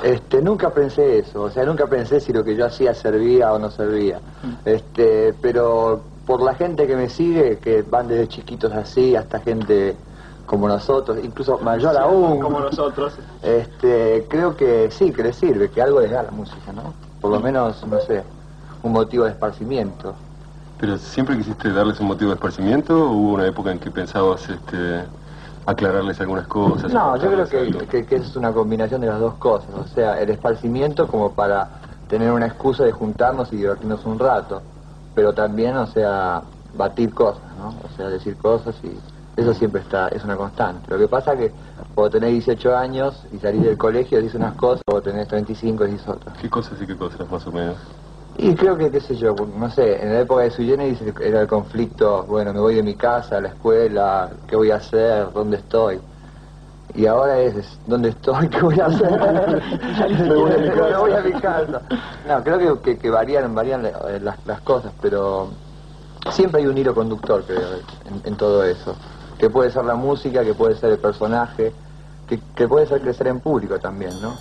Nunca pensé eso, o sea, nunca pensé si lo que yo hacía servía o no servía. Pero por la gente que me sigue, que van desde chiquitos así hasta gente como nosotros, incluso mayor aún, como nosotros, creo que sí, que les sirve, que algo les da la música, ¿no? Por lo menos, no sé, un motivo de esparcimiento. ¿Pero siempre quisiste darles un motivo de esparcimiento o hubo una época en que pensabas aclararles algunas cosas? No, yo creo que es una combinación de las dos cosas, o sea, el esparcimiento como para tener una excusa de juntarnos y divertirnos un rato, pero también, o sea, batir cosas, ¿no? O sea, decir cosas y eso siempre es una constante. Lo que pasa es que cuando tenés 18 años y salís del colegio dices unas cosas, o tenés 35 y dices otras. ¿Qué cosas y qué cosas, más o menos? Y creo que, qué sé yo, no sé, en la época de Sui Generis era el conflicto, bueno, me voy de mi casa a la escuela, ¿qué voy a hacer? ¿Dónde estoy? Y ahora es ¿dónde estoy? ¿Qué voy a hacer? me voy a mi casa. No, creo que varían las cosas, pero siempre hay un hilo conductor, creo, en todo eso. Que puede ser la música, que puede ser el personaje, que puede ser crecer en público también, ¿no?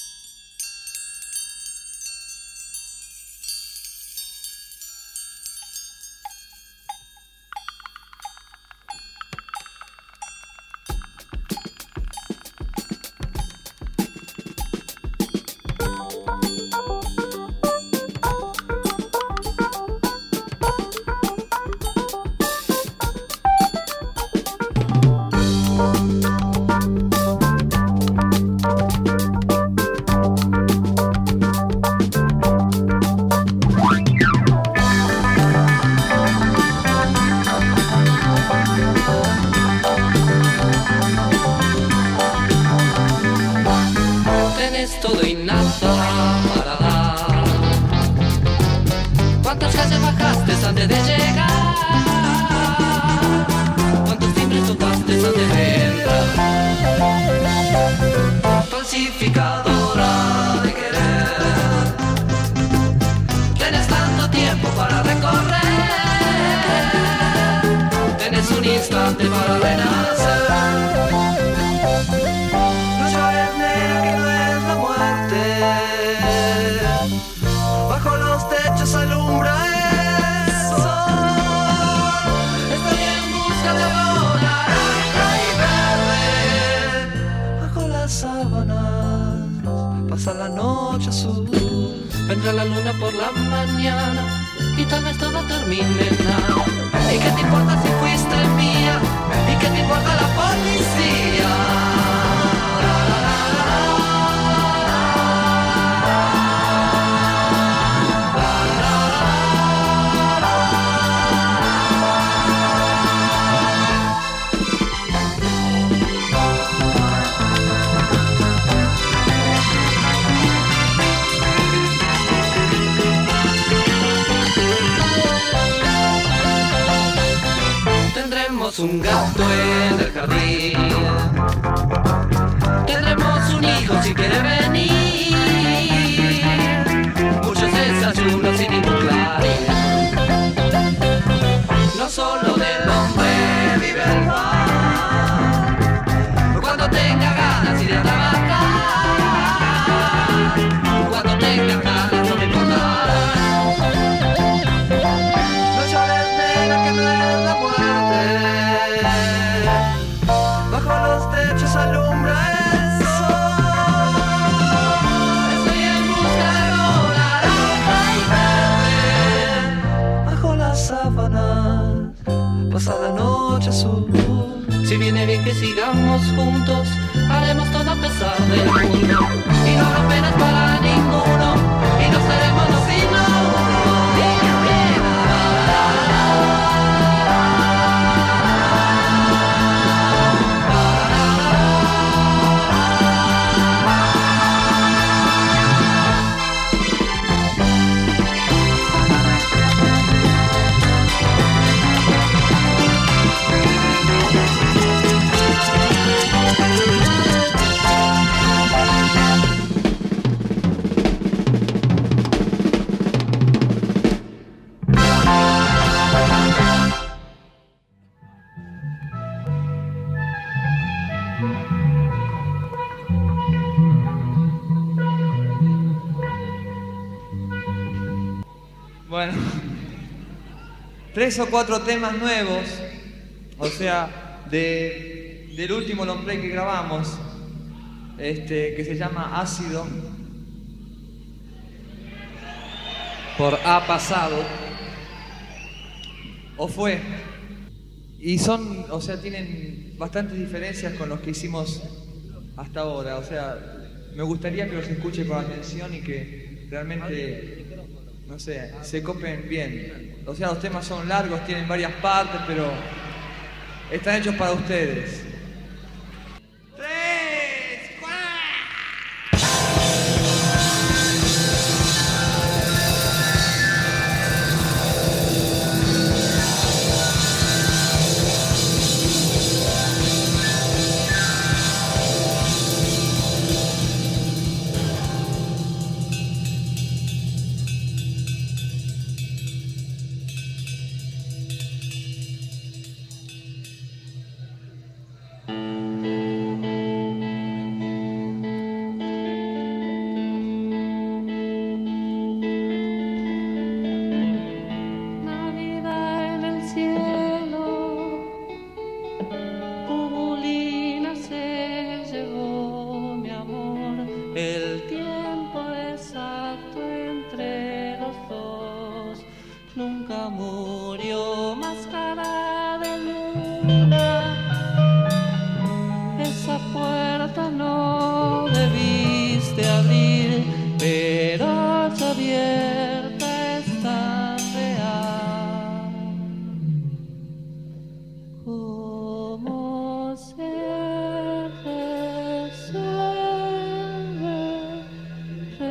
Un gato en el jardín, tendremos un hijo si quiere venir, muchos desayunos sin ningún clarín, no solo del hombre vive el pan, cuando tenga ganas iré a trabajar, cuando tenga ganas no me importará, no llores nena que no es la muerte. Bajo los techos alumbra el sol. Estoy en busca de algo naranja y verde. Bajo las sábanas pasa la noche azul. Si viene bien que sigamos juntos, haremos todo a pesar del mundo. Y no habrá penas para ninguno, y no seremos los sin Bueno, 3 o 4 temas nuevos, o sea, del último long play que grabamos, que se llama Ácido, por Ha Pasado, o fue, y son, o sea, tienen bastantes diferencias con los que hicimos hasta ahora, o sea, me gustaría que los escuche con atención y que realmente, no sé, se copen bien. O sea, los temas son largos, tienen varias partes, pero están hechos para ustedes.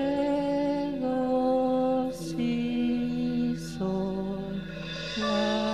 Regocijo,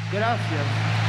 Gracias.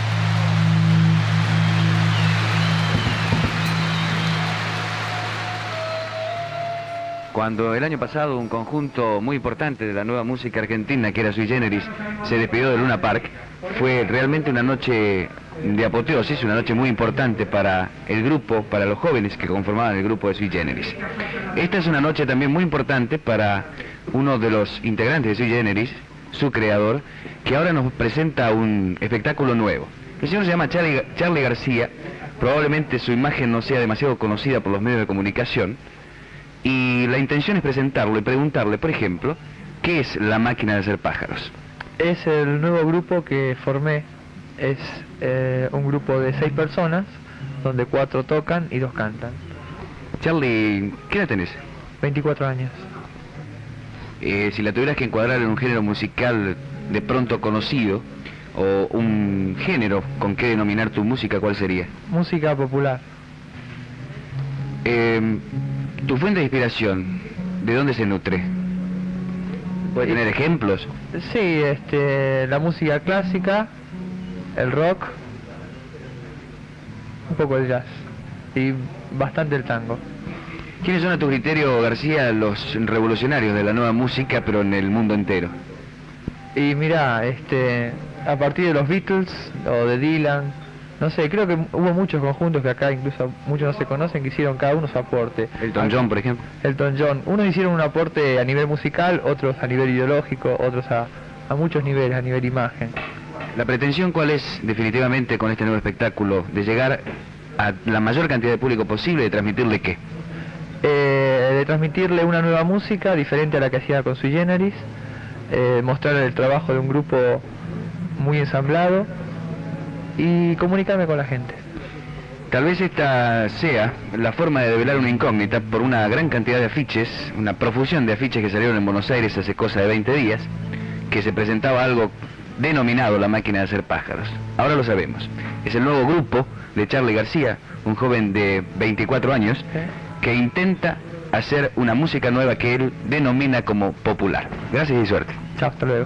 Cuando el año pasado un conjunto muy importante de la nueva música argentina, que era Sui Generis, se despidió de Luna Park, fue realmente una noche de apoteosis, una noche muy importante para el grupo, para los jóvenes que conformaban el grupo de Sui Generis. Esta es una noche también muy importante para uno de los integrantes de Sui Generis, su creador, que ahora nos presenta un espectáculo nuevo. El señor se llama Charly García, probablemente su imagen no sea demasiado conocida por los medios de comunicación, y la intención es presentarlo y preguntarle, por ejemplo, ¿qué es La Máquina de Hacer Pájaros? Es el nuevo grupo que formé. Es un grupo de 6 personas, donde 4 tocan y 2 cantan. Charly, ¿qué edad tenés? 24 años. Si la tuvieras que encuadrar en un género musical de pronto conocido, o un género con que denominar tu música, ¿cuál sería? Música popular. ¿Tu fuente de inspiración, de dónde se nutre? ¿Puede tener ejemplos? Sí, la música clásica, el rock, un poco el jazz y bastante el tango. ¿Quiénes son a tu criterio, García, los revolucionarios de la nueva música, pero en el mundo entero? Y mira, a partir de los Beatles o de Dylan, no sé, creo que hubo muchos conjuntos que acá incluso muchos no se conocen, que hicieron cada uno su aporte. Elton John, por ejemplo. Elton John. Unos hicieron un aporte a nivel musical, otros a nivel ideológico, otros a muchos niveles, a nivel imagen. ¿La pretensión cuál es, definitivamente, con este nuevo espectáculo? ¿De llegar a la mayor cantidad de público posible y de transmitirle qué? De transmitirle una nueva música diferente a la que hacía con Sui Generis, mostrar el trabajo de un grupo muy ensamblado y comunicarme con la gente. Tal vez esta sea la forma de develar una incógnita por una gran cantidad de afiches, una profusión de afiches que salieron en Buenos Aires hace cosa de 20 días, que se presentaba algo denominado La Máquina de Hacer Pájaros. Ahora lo sabemos. Es el nuevo grupo de Charly García, un joven de 24 años, que intenta hacer una música nueva que él denomina como popular. Gracias y suerte. Chao, hasta luego.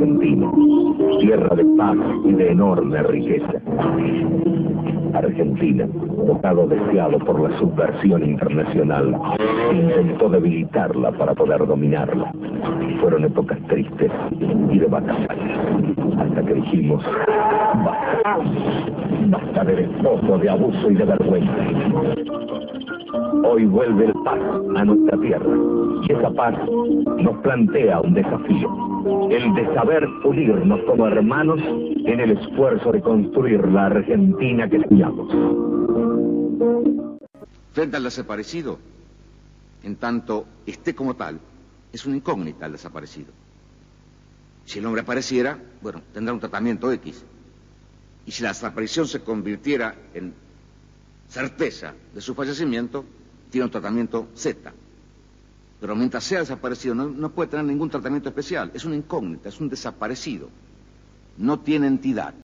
Argentina, tierra de paz y de enorme riqueza. Argentina, bocado deseado por la subversión internacional, intentó debilitarla para poder dominarla. Fueron épocas tristes y de batallas, hasta que dijimos, basta, basta de despojo, de abuso y de vergüenza. Hoy vuelve el paz a nuestra tierra, y esa paz nos plantea un desafío, el de saber unirnos como hermanos en el esfuerzo de construir la Argentina que soñamos. Frente al desaparecido, en tanto esté como tal, es una incógnita el desaparecido. Si el hombre apareciera, bueno, tendrá un tratamiento X. Y si la desaparición se convirtiera en certeza de su fallecimiento, tiene un tratamiento Z. Pero mientras sea desaparecido no puede tener ningún tratamiento especial. Es una incógnita, es un desaparecido. No tiene entidad.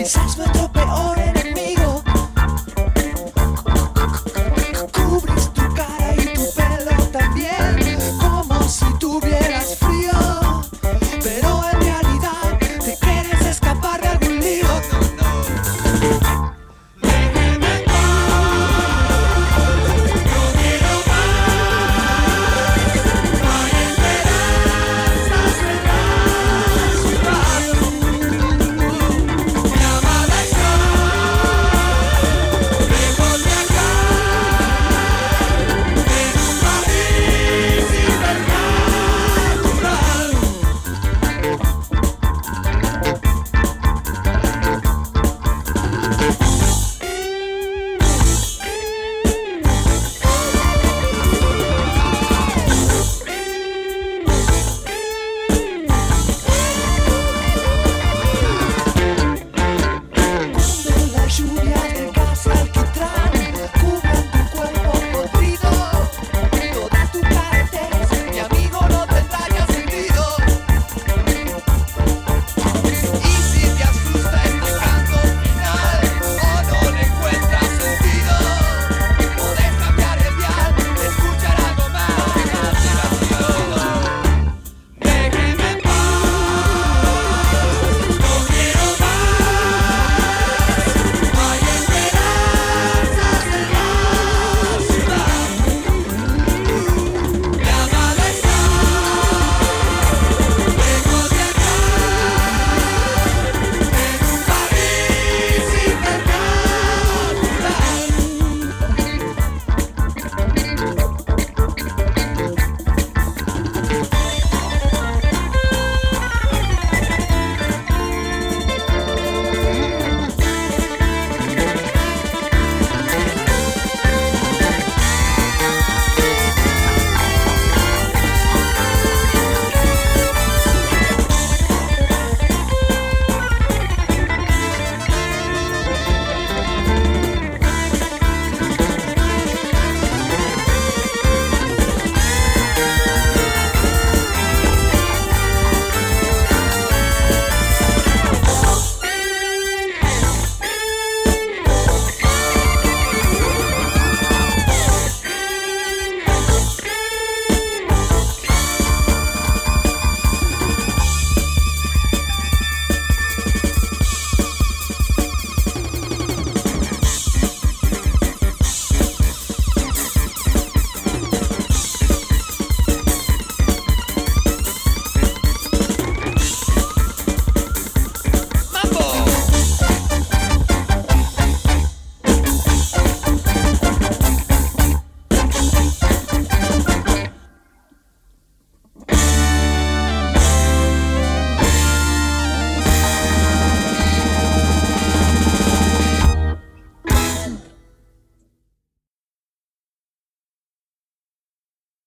Salzburg.